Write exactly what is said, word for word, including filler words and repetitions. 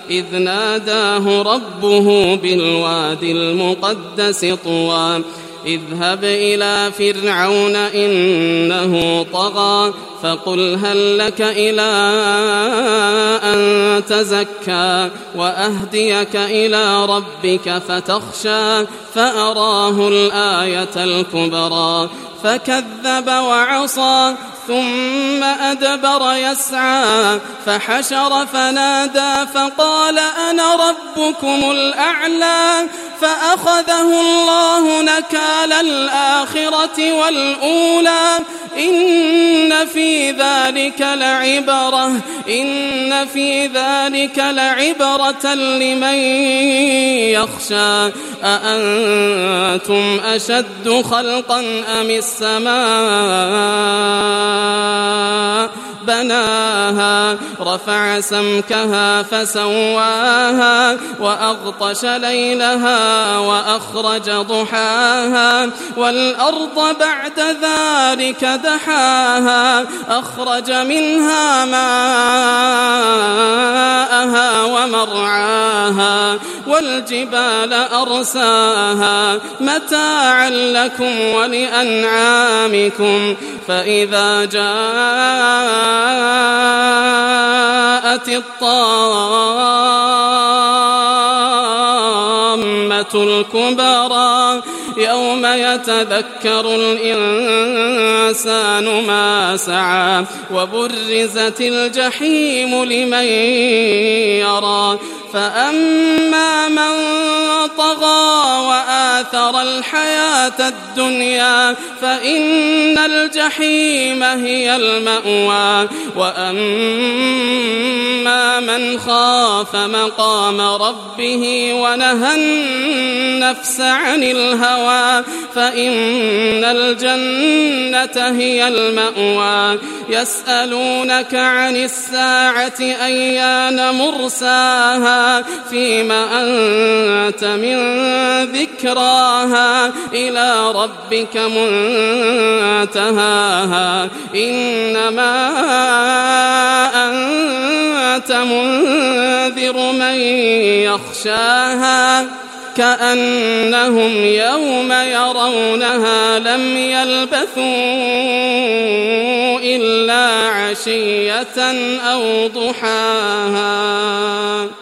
إذ ناداه ربه بالوادي المقدس طوى اذهب إلى فرعون إنه طغى فقل هل لك إلى أن تزكى وأهديك إلى ربك فتخشى فأراه الآية الكبرى فكذب وعصى ثم أدبر يسعى فحشر فنادى فقال أنا ربكم الأعلى فأخذه الله نكال الآخرة والأولى إن في ذلك لعبرة إن في ذلك لعبرة لمن يخشى أأنتم أشد خلقا أم السماء بناها رفع سمكها فسواها وأغطش ليلها وأخرج ضحاها والأرض بعد ذلك دحاها أخرج منها ماءها ومرعاها والجبال أرساها متاعا لكم ولأنعامكم فإذا جاءت الطامة الكبرى يوم يتذكر الإنسان ما سعى وبرزت الجحيم لمن يرى فأما من طغى وآثر الحياة الدنيا فإن الجحيم هي المأوى وأما من خاف مقام ربه ونهى النفس عن الهوى فإن الجنة هي المأوى يسألونك عن الساعة أيان مرساها فيما أنت من ذكراها إلى ربك منتهاها إنما أنت منذر من يخشاها كأنهم يوم يرونها لم يلبثوا إلا عشية أو ضحاها.